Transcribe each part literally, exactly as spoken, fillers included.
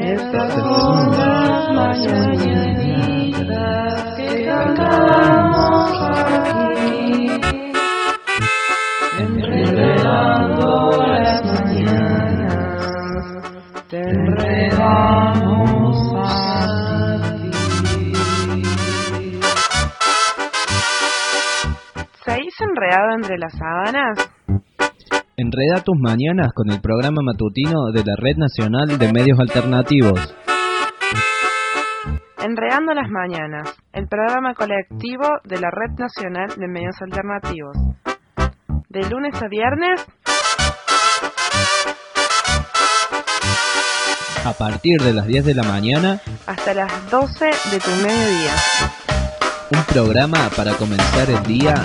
Estas son las mañanitas que cantamos aquí, enredando las mañanas, te enredamos a ti. ¿Seguís enredado entre las sábanas? Enreda tus mañanas con el programa matutino de la Red Nacional de Medios Alternativos. Enredando las mañanas, el programa colectivo de la Red Nacional de Medios Alternativos. De lunes a viernes, a partir de las diez de la mañana hasta las doce de tu mediodía. Un programa para comenzar el día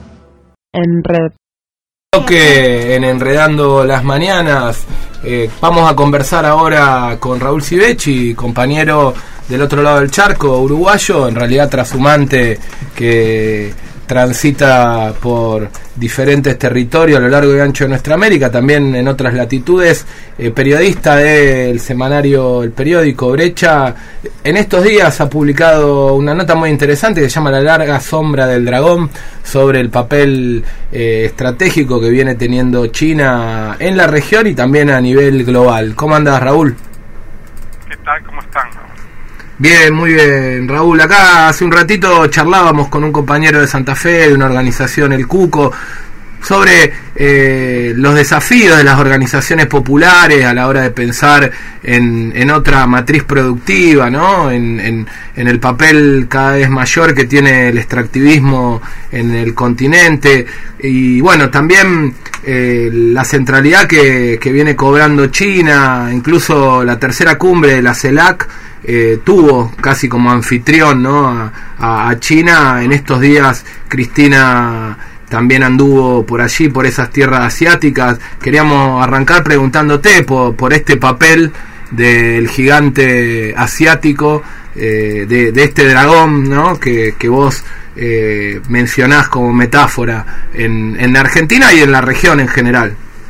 en red. Que en Enredando las Mañanas eh, vamos a conversar ahora con Raúl Civechi, compañero del otro lado del charco, uruguayo, en realidad trashumante, que transita por diferentes territorios a lo largo y ancho de nuestra América, también en otras latitudes, eh, periodista del semanario El Periódico, Brecha. En estos días ha publicado una nota muy interesante que se llama La larga sombra del dragón, sobre el papel eh, estratégico que viene teniendo China en la región y también a nivel global. ¿Cómo andas, Raúl? ¿Qué tal? ¿Cómo están? Bien, muy bien, Raúl. Acá hace un ratito charlábamos con un compañero de Santa Fe, de una organización, El Cuco, sobre eh, los desafíos de las organizaciones populares a la hora de pensar en, en otra matriz productiva, ¿no? En, en, en el papel cada vez mayor que tiene el extractivismo en el continente y bueno, también eh, la centralidad que, que viene cobrando China, incluso la tercera cumbre de la CELAC Eh, tuvo casi como anfitrión, ¿no? a, a, a China. En estos días Cristina también anduvo por allí, por esas tierras asiáticas. Queríamos arrancar preguntándote por, por este papel del gigante asiático, eh, de, de este dragón, ¿no? que, que vos eh, mencionás como metáfora en, en Argentina y en la región en general.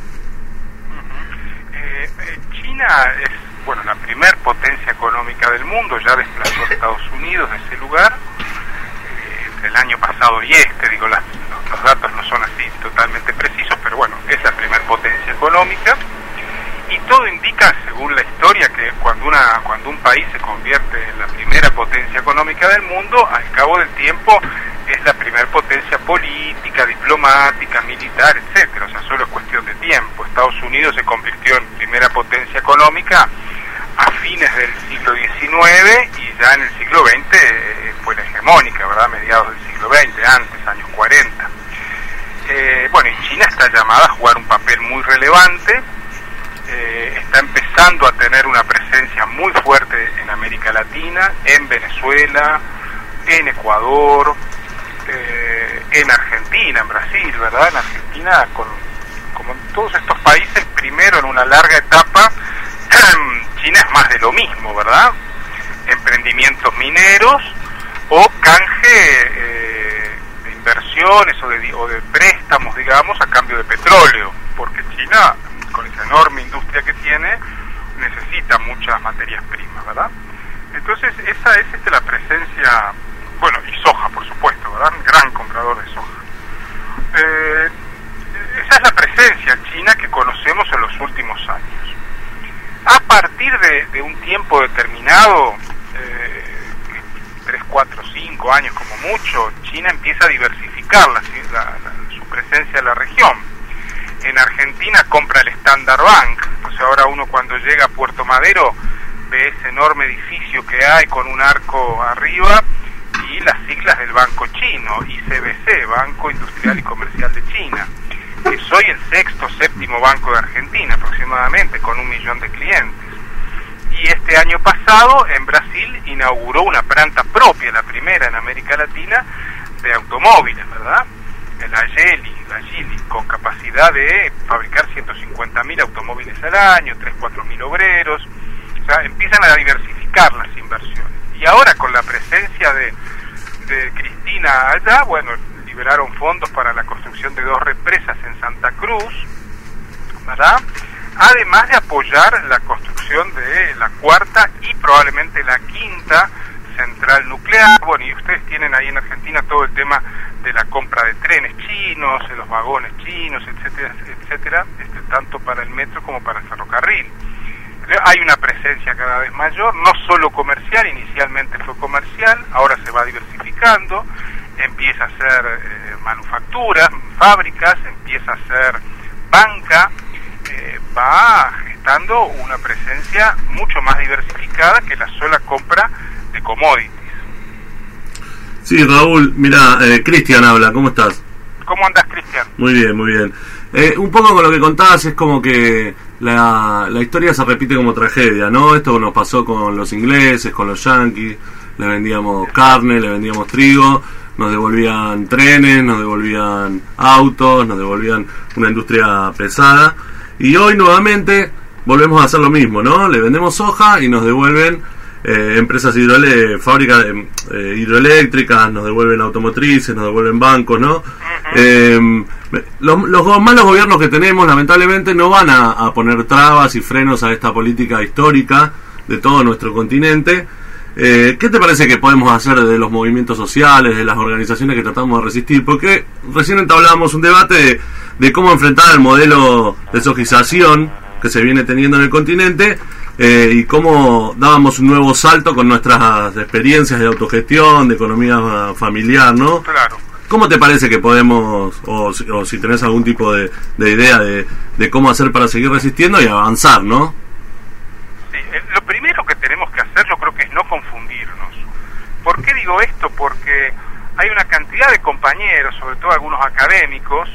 Uh-huh. eh, eh, China es bueno, la primer potencia económica del mundo, ya desplazó a Estados Unidos de ese lugar, eh, entre el año pasado y este, digo, las, los, los datos no son así totalmente precisos, pero bueno, es la primer potencia económica, y todo indica, según la historia, que cuando, una, cuando un país se convierte en la primera potencia económica del mundo, al cabo del tiempo es la primer potencia política, diplomática, militar, etcétera, o sea, solo es cuestión de tiempo. Estados Unidos se convirtió en primera potencia económica a fines del siglo diecinueve y ya en el siglo veinte eh, fue la hegemónica, ¿verdad? Mediados del siglo veinte, antes, años cuarenta. Eh, bueno, y China está llamada a jugar un papel muy relevante, eh, está empezando a tener una presencia muy fuerte en América Latina, en Venezuela, en Ecuador, eh, en Argentina, en Brasil, ¿verdad? En Argentina, con, como en todos estos países, primero en una larga etapa, China es más de lo mismo, ¿verdad? Emprendimientos mineros o canje eh, de inversiones o de, o de préstamos, digamos, a cambio de petróleo, porque China, con esa enorme industria que tiene, necesita muchas materias primas, ¿verdad? Entonces, esa es este, la presencia, bueno, y soja, por supuesto, ¿verdad? Gran comprador de soja. Eh, esa es la presencia china que conocemos en los últimos años. A partir de, de un tiempo determinado, eh, tres, cuatro, cinco años como mucho, China empieza a diversificar la, la, la, su presencia en la región. En Argentina compra el Standard Bank, entonces ahora uno cuando llega a Puerto Madero ve ese enorme edificio que hay con un arco arriba y las siglas del banco chino, I C B C, Banco Industrial y Comercial de China. Que soy el sexto, séptimo banco de Argentina aproximadamente, con un millón de clientes. Y este año pasado en Brasil inauguró una planta propia, la primera en América Latina, de automóviles, ¿verdad? La Geely, la Geely, con capacidad de fabricar ciento cincuenta mil automóviles al año, tres, cuatro mil obreros. O sea, empiezan a diversificar las inversiones. Y ahora con la presencia de, de Cristina allá, bueno, liberaron fondos para la construcción de dos represas en Santa Cruz, ¿verdad? Además de apoyar la construcción de eh, la cuarta y probablemente la quinta central nuclear. Bueno, y ustedes tienen ahí en Argentina todo el tema de la compra de trenes chinos, de los vagones chinos, etcétera, etcétera, este, tanto para el metro como para el ferrocarril. Hay una presencia cada vez mayor, no solo comercial, inicialmente fue comercial, ahora se va diversificando, empieza a ser eh, manufactura, fábricas, empieza a ser banca, eh, va gestando una presencia mucho más diversificada que la sola compra de commodities. Sí, Raúl, mira, eh, Cristian habla, ¿cómo estás? ¿Cómo andás, Cristian? Muy bien, muy bien. Eh, un poco con lo que contabas es como que la, la historia se repite como tragedia, ¿no? Esto nos pasó con los ingleses, con los yanquis, le vendíamos carne, le vendíamos trigo, nos devolvían trenes, nos devolvían autos, nos devolvían una industria pesada, y hoy nuevamente volvemos a hacer lo mismo, ¿no? Le vendemos soja y nos devuelven eh, empresas hidroeléctricas, fábricas eh, hidroeléctricas, nos devuelven automotrices, nos devuelven bancos, ¿no? Eh, los, los malos gobiernos que tenemos lamentablemente no van a, a poner trabas y frenos a esta política histórica de todo nuestro continente. Eh, ¿Qué te parece que podemos hacer desde los movimientos sociales, de las organizaciones que tratamos de resistir? Porque recién entablábamos un debate de, de cómo enfrentar el modelo de sojización que se viene teniendo en el continente, eh, y cómo dábamos un nuevo salto con nuestras experiencias de autogestión, de economía familiar, ¿no? Claro. ¿Cómo te parece que podemos, o, o si tenés algún tipo de, de idea de, de cómo hacer para seguir resistiendo y avanzar, ¿no? Sí, eh, lo primero que tenemos que hacer yo creo que es no confundirnos. ¿Por qué digo esto? Porque hay una cantidad de compañeros, sobre todo algunos académicos,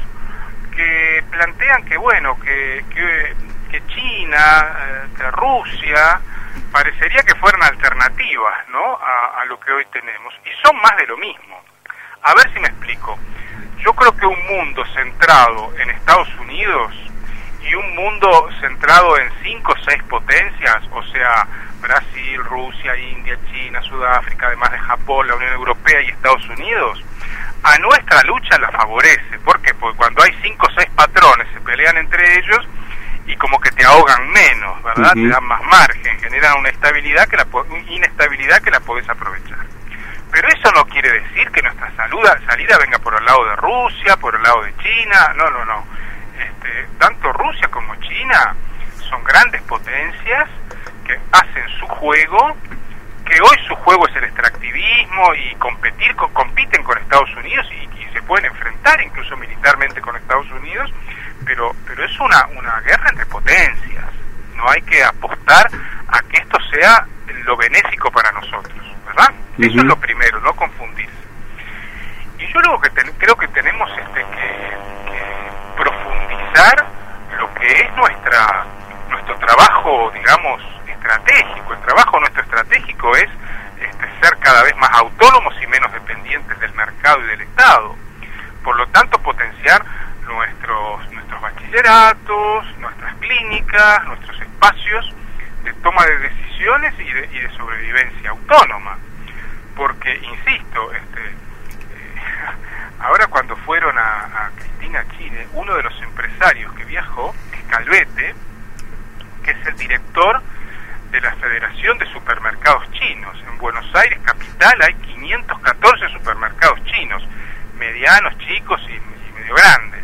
que plantean que, bueno, que, que, que China, eh, que Rusia, parecería que fueran alternativas, ¿no?, a, a lo que hoy tenemos. Y son más de lo mismo. A ver si me explico. Yo creo que un mundo centrado en Estados Unidos y un mundo centrado en cinco o seis potencias, o sea, Brasil, Rusia, India, China, Sudáfrica, además de Japón, la Unión Europea y Estados Unidos, a nuestra lucha la favorece. ¿Por qué? Porque cuando hay cinco o seis patrones se pelean entre ellos y como que te ahogan menos, ¿verdad? Uh-huh. Te dan más margen, generan una estabilidad que la inestabilidad que la podés aprovechar. Pero eso no quiere decir que nuestra saluda, salida venga por el lado de Rusia, por el lado de China. No, no, no. Este, tanto Rusia como China son grandes potencias que hacen su juego, que hoy su juego es el extractivismo y competir con, compiten con Estados Unidos y, y se pueden enfrentar incluso militarmente con Estados Unidos, pero, pero es una, una guerra entre potencias. No hay que apostar a que esto sea lo benéfico para nosotros, ¿verdad? Uh-huh. Eso es lo primero, no confundirse. Y yo luego que ten, creo que tenemos este que, que profundizar lo que es nuestra nuestro trabajo, digamos, estratégico. El trabajo nuestro estratégico es este, ser cada vez más autónomos y menos dependientes del mercado y del Estado. Por lo tanto, potenciar nuestros nuestros bachilleratos, nuestras clínicas, nuestros espacios de toma de decisiones y de, y de sobrevivencia autónoma. Porque, insisto, este, eh, ahora cuando fueron a, a Cristina Chile, uno de los empresarios que viajó es Calvete, que es el director de la Federación de Supermercados Chinos. En Buenos Aires capital hay quinientos catorce supermercados chinos, medianos, chicos y, y medio grandes,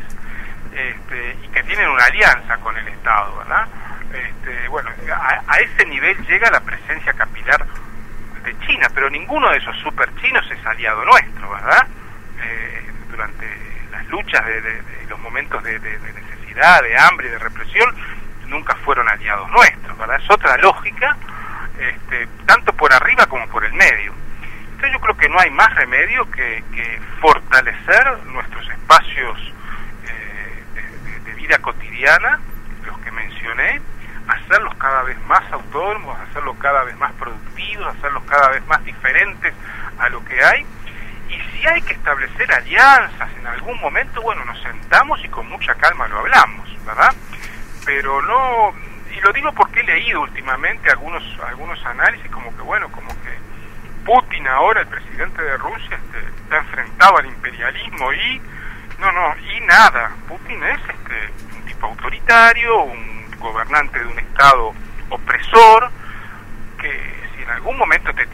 este, y que tienen una alianza con el Estado, ¿verdad? Este, bueno, a, a ese nivel llega la presencia capilar de China, pero ninguno de esos super chinos es aliado nuestro, ¿verdad? Eh, durante las luchas de, de, de los momentos de, de, de necesidad, de hambre y de represión, nunca fueron aliados nuestros, ¿verdad? Es otra lógica, este, tanto por arriba como por el medio. Entonces yo creo que no hay más remedio que, que fortalecer nuestros espacios eh, de, de, de vida cotidiana, los que mencioné, hacerlos cada vez más autónomos, hacerlos cada vez más productivos, hacerlos cada vez más diferentes a lo que hay. Y si hay que establecer alianzas en algún momento, bueno, nos sentamos y con mucha calma lo hablamos, ¿verdad? Pero no, y lo digo porque he leído últimamente algunos algunos análisis como que, bueno, como que Putin ahora, el presidente de Rusia, este, está enfrentado al imperialismo y, no, no, y nada. Putin es este un tipo autoritario, un gobernante de un estado opresor,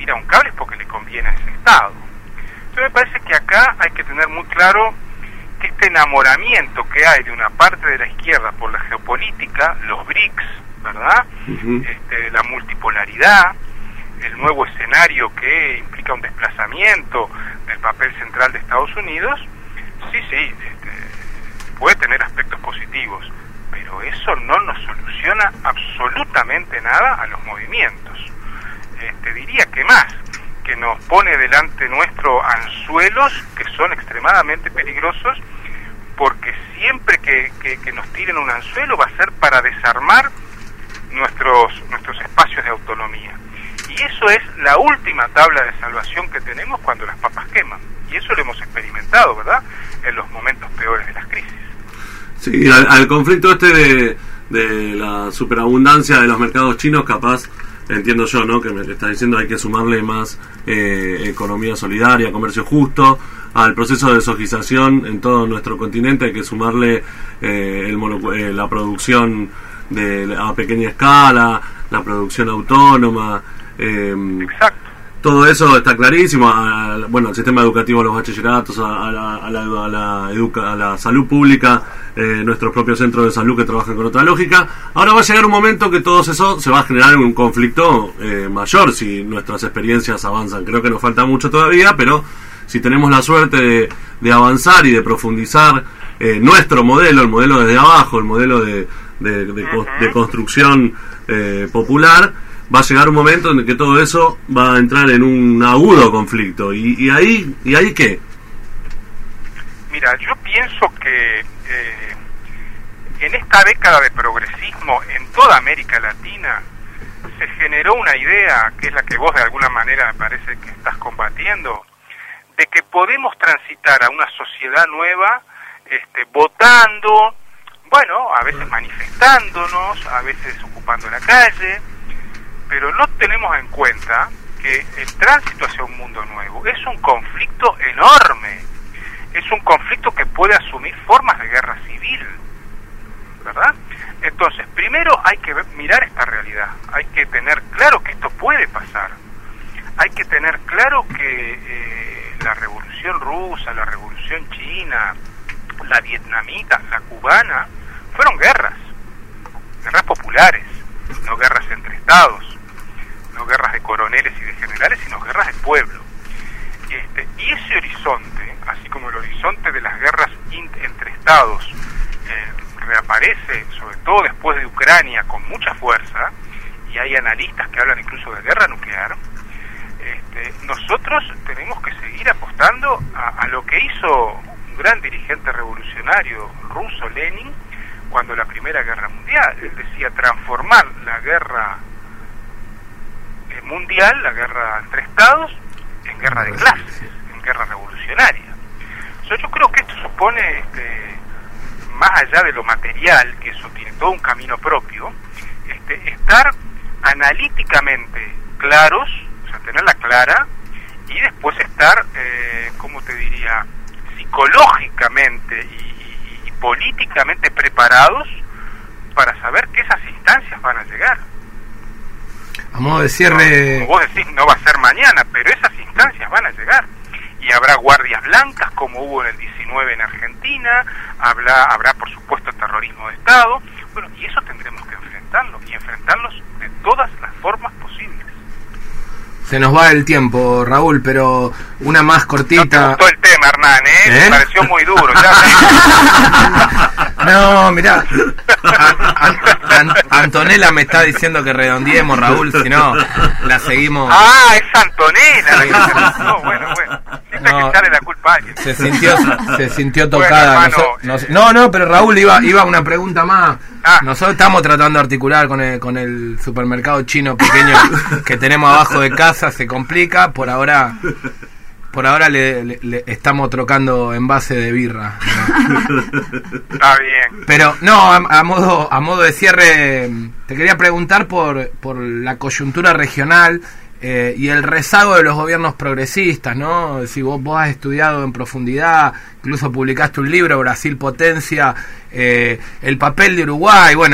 tira un cable es porque le conviene a ese Estado. Entonces me parece que acá hay que tener muy claro que este enamoramiento que hay de una parte de la izquierda por la geopolítica, los B R I C S, ¿verdad? Uh-huh. Este, la multipolaridad, el nuevo escenario que implica un desplazamiento del papel central de Estados Unidos, sí, sí, este, puede tener aspectos positivos, pero eso no nos soluciona absolutamente nada a los movimientos. Este, diría que más, que nos pone delante nuestro anzuelos que son extremadamente peligrosos, porque siempre que, que, que nos tiren un anzuelo va a ser para desarmar nuestros, nuestros espacios de autonomía. Y eso es la última tabla de salvación que tenemos cuando las papas queman. Y eso lo hemos experimentado, ¿verdad?, en los momentos peores de las crisis. Sí, al, al conflicto este de, de la superabundancia de los mercados chinos, capaz, entiendo yo, ¿no?, que me está diciendo hay que sumarle más eh, economía solidaria, comercio justo. Al proceso de desojización en todo nuestro continente hay que sumarle eh, el mono, eh, la producción de a pequeña escala, la producción autónoma. Eh, Exacto. Todo eso está clarísimo. A, bueno, al sistema educativo, a los bachilleratos, a, a, la, a, la, a, la, educa, a la salud pública, eh, nuestros propios centros de salud que trabajan con otra lógica. Ahora va a llegar un momento que todo eso se va a generar un conflicto eh, mayor si nuestras experiencias avanzan. Creo que nos falta mucho todavía, pero si tenemos la suerte de, de avanzar y de profundizar eh, nuestro modelo, el modelo desde abajo, el modelo de, de, de, de, de construcción eh, popular, va a llegar un momento en el que todo eso va a entrar en un agudo conflicto. ¿Y, y ahí y ahí qué? Mira, yo pienso que eh, en esta década de progresismo en toda América Latina se generó una idea, que es la que vos de alguna manera me parece que estás combatiendo, de que podemos transitar a una sociedad nueva este, votando, bueno, a veces manifestándonos, a veces ocupando la calle, pero no tenemos en cuenta que el tránsito hacia un mundo nuevo es un conflicto enorme, es un conflicto que puede asumir formas de guerra civil, ¿verdad? Entonces, primero hay que ver, mirar esta realidad, hay que tener claro que esto puede pasar, hay que tener claro que eh, la revolución rusa, la revolución china, la vietnamita, la cubana, fueron guerras, guerras populares, no guerras entre estados, no guerras de coroneles y de generales, sino guerras de pueblo. Este, y ese horizonte, así como el horizonte de las guerras entre estados, eh, reaparece, sobre todo después de Ucrania, con mucha fuerza, y hay analistas que hablan incluso de guerra nuclear. Este, nosotros tenemos que seguir apostando a, a lo que hizo un gran dirigente revolucionario ruso, Lenin, cuando la Primera Guerra Mundial. Él decía transformar la guerra eh, mundial, la guerra entre estados, en guerra de clases, en guerra revolucionaria. O sea, yo creo que esto supone, este, más allá de lo material, que eso tiene todo un camino propio, este, estar analíticamente claros, o sea, tenerla clara, y después estar, eh, ¿cómo te diría?, psicológicamente y políticamente preparados para saber que esas instancias van a llegar. A modo de cierre... No, como vos decís, no va a ser mañana, pero esas instancias van a llegar. Y habrá guardias blancas, como hubo en el diecinueve en Argentina, habrá, habrá por supuesto terrorismo de Estado. Bueno, y eso tendremos que enfrentarlo, y enfrentarlos de todas las formas posibles. Se nos va el tiempo, Raúl, pero una más cortita. No te gustó el tema, Hernán, ¿eh? ¿Eh? Me pareció muy duro. Ya. No, mirá. A, An, Antonella me está diciendo que redondeemos, Raúl, si no, la seguimos. Ah, es Antonella. La que no, bueno, bueno. Siempre no, hay que echarle la culpa a alguien. Se sintió, se sintió tocada. Bueno, hermano, Nos, no, no, pero Raúl iba, iba una pregunta más. Ah. Nosotros estamos tratando de articular con el, con el supermercado chino pequeño que tenemos abajo de casa, se complica, por ahora por ahora le, le, le estamos trocando envase de birra, ¿no? Está bien. Pero no, a, a modo a modo de cierre, te quería preguntar por, por la coyuntura regional eh, y el rezago de los gobiernos progresistas, ¿no? Si vos, vos has estudiado en profundidad, incluso publicaste un libro, Brasil Potencia, eh, el papel de Uruguay, bueno,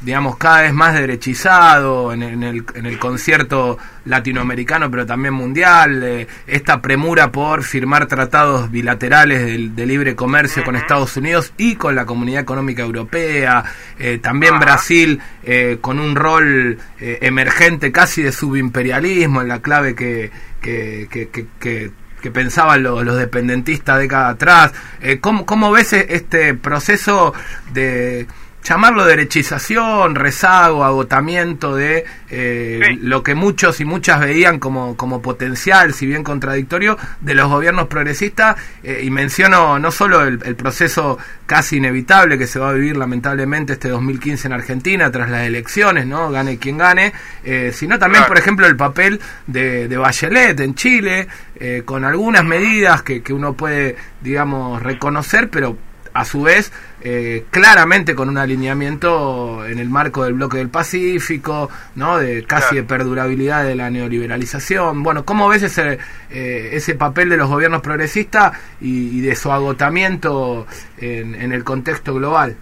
digamos, cada vez más derechizado en, en, el, en el concierto latinoamericano, pero también mundial, eh, esta premura por firmar tratados bilaterales de, de libre comercio uh-huh. con Estados Unidos y con la Comunidad Económica Europea, eh, también uh-huh. Brasil eh, con un rol eh, emergente casi de subimperialismo en la clave que, que, que, que, que que pensaban los, los dependentistas décadas atrás. Eh, ¿cómo, ¿Cómo ves este proceso de llamarlo derechización, rezago, agotamiento de eh, sí. lo que muchos y muchas veían como, como potencial, si bien contradictorio, de los gobiernos progresistas? Eh, y menciono no solo el, el proceso casi inevitable que se va a vivir lamentablemente este dos mil quince en Argentina tras las elecciones, ¿no? Gane quien gane, eh, sino también, claro. por ejemplo, el papel de, de Bachelet en Chile, eh, con algunas medidas que, que uno puede, digamos, reconocer, pero a su vez, eh, claramente con un alineamiento en el marco del bloque del Pacífico, ¿no? De casi claro. de perdurabilidad de la neoliberalización. Bueno, ¿cómo ves ese eh, ese papel de los gobiernos progresistas y, y de su agotamiento en, en el contexto global?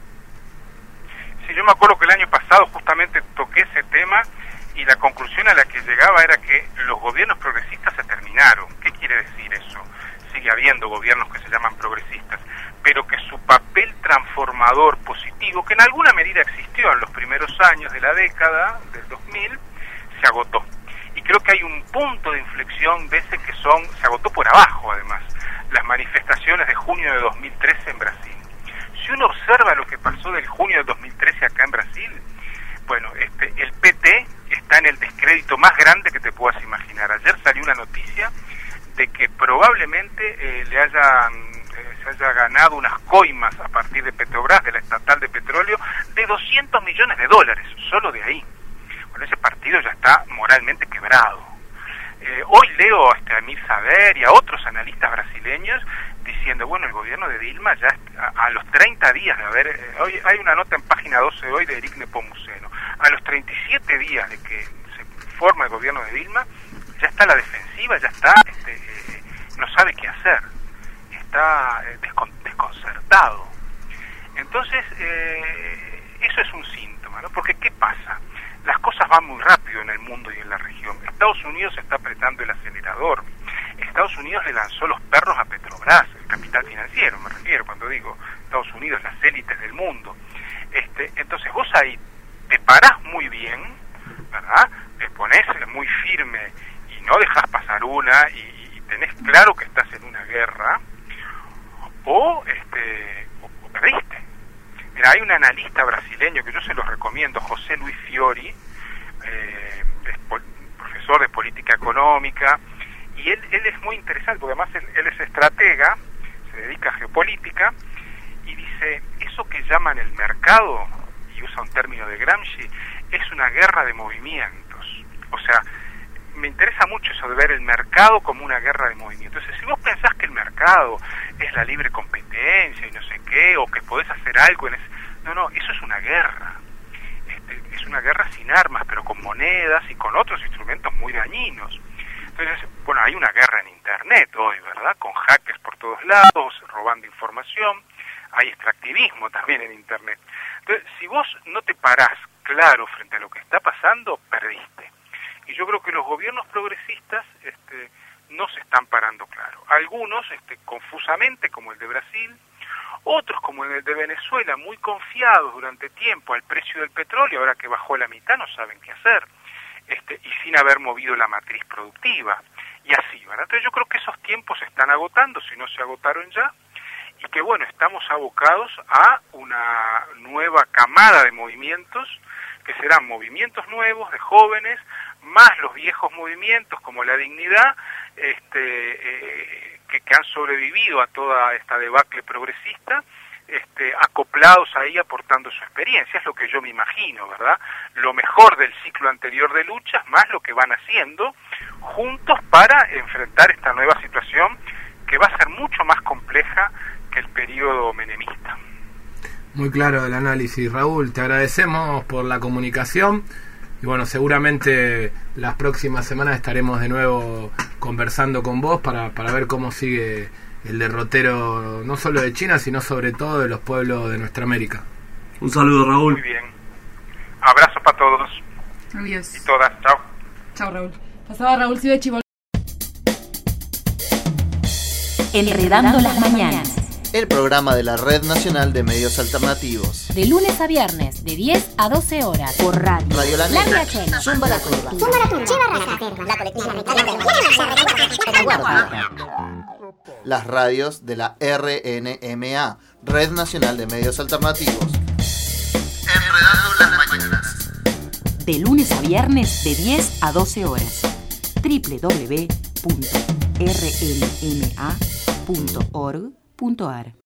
Sí, yo me acuerdo que el año pasado justamente toqué ese tema y la conclusión a la que llegaba era que los gobiernos progresistas se terminaron. ¿Qué quiere decir eso? Sigue habiendo gobiernos que se llaman progresistas, pero que su papel transformador positivo, que en alguna medida existió en los primeros años de la década del dos mil, se agotó. Y creo que hay un punto de inflexión de ese que son, se agotó por abajo además, las manifestaciones de junio de dos mil trece en Brasil. Si uno observa lo que pasó del junio de dos mil trece acá en Brasil, bueno, este, el P T está en el descrédito más grande que te puedas imaginar. Ayer salió una noticia de que probablemente eh, le hayan eh, se haya ganado unas coimas a partir de Petrobras, de la estatal de petróleo, de doscientos millones de dólares, solo de ahí. Bueno, ese partido ya está moralmente quebrado. Eh, hoy leo este, a Emir Saber y a otros analistas brasileños diciendo, bueno, el gobierno de Dilma ya a, a los treinta días de haber, eh, hoy hay una nota en página doce hoy de Eric Nepomuceno, a los treinta y siete días de que se forma el gobierno de Dilma, ya está la defensiva, ya está, este, eh, no sabe qué hacer, está eh, descon desconcertado. Entonces, eh, eso es un síntoma, ¿no? Porque ¿qué pasa? Las cosas van muy rápido en el mundo y en la región. Estados Unidos está apretando el acelerador. Estados Unidos le lanzó los perros a Petrobras, el capital financiero, me refiero, cuando digo Estados Unidos, las élites del mundo. Este, entonces vos ahí te parás muy bien, ¿verdad? Te pones muy firme y no dejas pasar una y, y tenés claro que estás en una guerra, o, este, o, o perdiste. Mira, hay un analista brasileño que yo se los recomiendo, José Luis Fiori, eh, es profesor de política económica, y él, él es muy interesante, porque además él, él es estratega, se dedica a geopolítica, y dice, eso que llaman el mercado, y usa un término de Gramsci, es una guerra de movimientos. O sea, me interesa mucho eso de ver el mercado como una guerra de movimientos. Entonces, si vos pensás que el mercado es la libre competencia y no sé qué, o que podés hacer algo en ese... No, no, eso es una guerra. Este, es una guerra sin armas, pero con monedas y con otros instrumentos muy dañinos. Entonces, bueno, hay una guerra en Internet hoy, ¿verdad? Con hackers por todos lados, robando información. Hay extractivismo también en Internet. Entonces, si vos no te parás claro frente a lo que está pasando, perdiste. Y yo creo que los gobiernos progresistas este, no se están parando claro. Algunos, este, confusamente, como el de Brasil, otros, como el de Venezuela, muy confiados durante tiempo al precio del petróleo, ahora que bajó a la mitad no saben qué hacer, este, y sin haber movido la matriz productiva, y así, ¿verdad? Entonces yo creo que esos tiempos se están agotando, si no se agotaron ya, y que bueno, estamos abocados a una nueva camada de movimientos, que serán movimientos nuevos de jóvenes, más los viejos movimientos como la dignidad, este, eh, que, que han sobrevivido a toda esta debacle progresista, este, acoplados ahí aportando su experiencia, es lo que yo me imagino, ¿verdad? Lo mejor del ciclo anterior de luchas, más lo que van haciendo juntos para enfrentar esta nueva situación que va a ser mucho más compleja que el periodo menemista. Muy claro el análisis, Raúl, te agradecemos por la comunicación y bueno, seguramente las próximas semanas estaremos de nuevo conversando con vos para, para ver cómo sigue el derrotero no solo de China, sino sobre todo de los pueblos de nuestra América. Un saludo, Raúl. Muy bien. Abrazo para todos Adiós. y todas. Chao. Chao, Raúl. Pasaba Raúl Sivechi. Enredando las mañanas. El programa de la Red Nacional de Medios Alternativos. De lunes a viernes, de diez a doce horas. Por radio. Radio La Negra. La Negra. Zumba la Curva. Zumba la Curva. Chiva Raza. La colectiva. Las radios de la R N M A, Red Nacional de Medios Alternativos. Enredando las mañanas. De lunes a viernes, de diez a doce horas. doble u doble u doble u punto r n m a punto org punto a r